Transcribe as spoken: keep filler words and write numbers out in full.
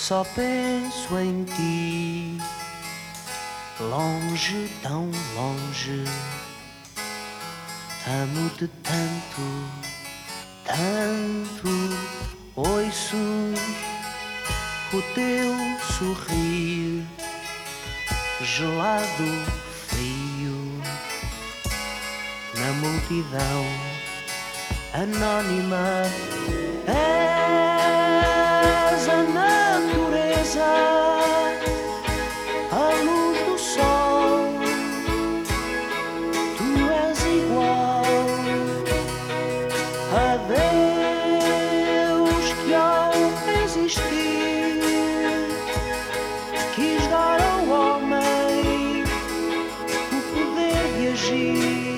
Só penso em ti, longe, tão longe. Amo-te tanto, tanto. Ouço o teu sorrir, gelado, frio, na multidão anónima. És a natureza, a luz do sol. Tu és igual a Deus que ao existir quis dar ao homem o poder de agir.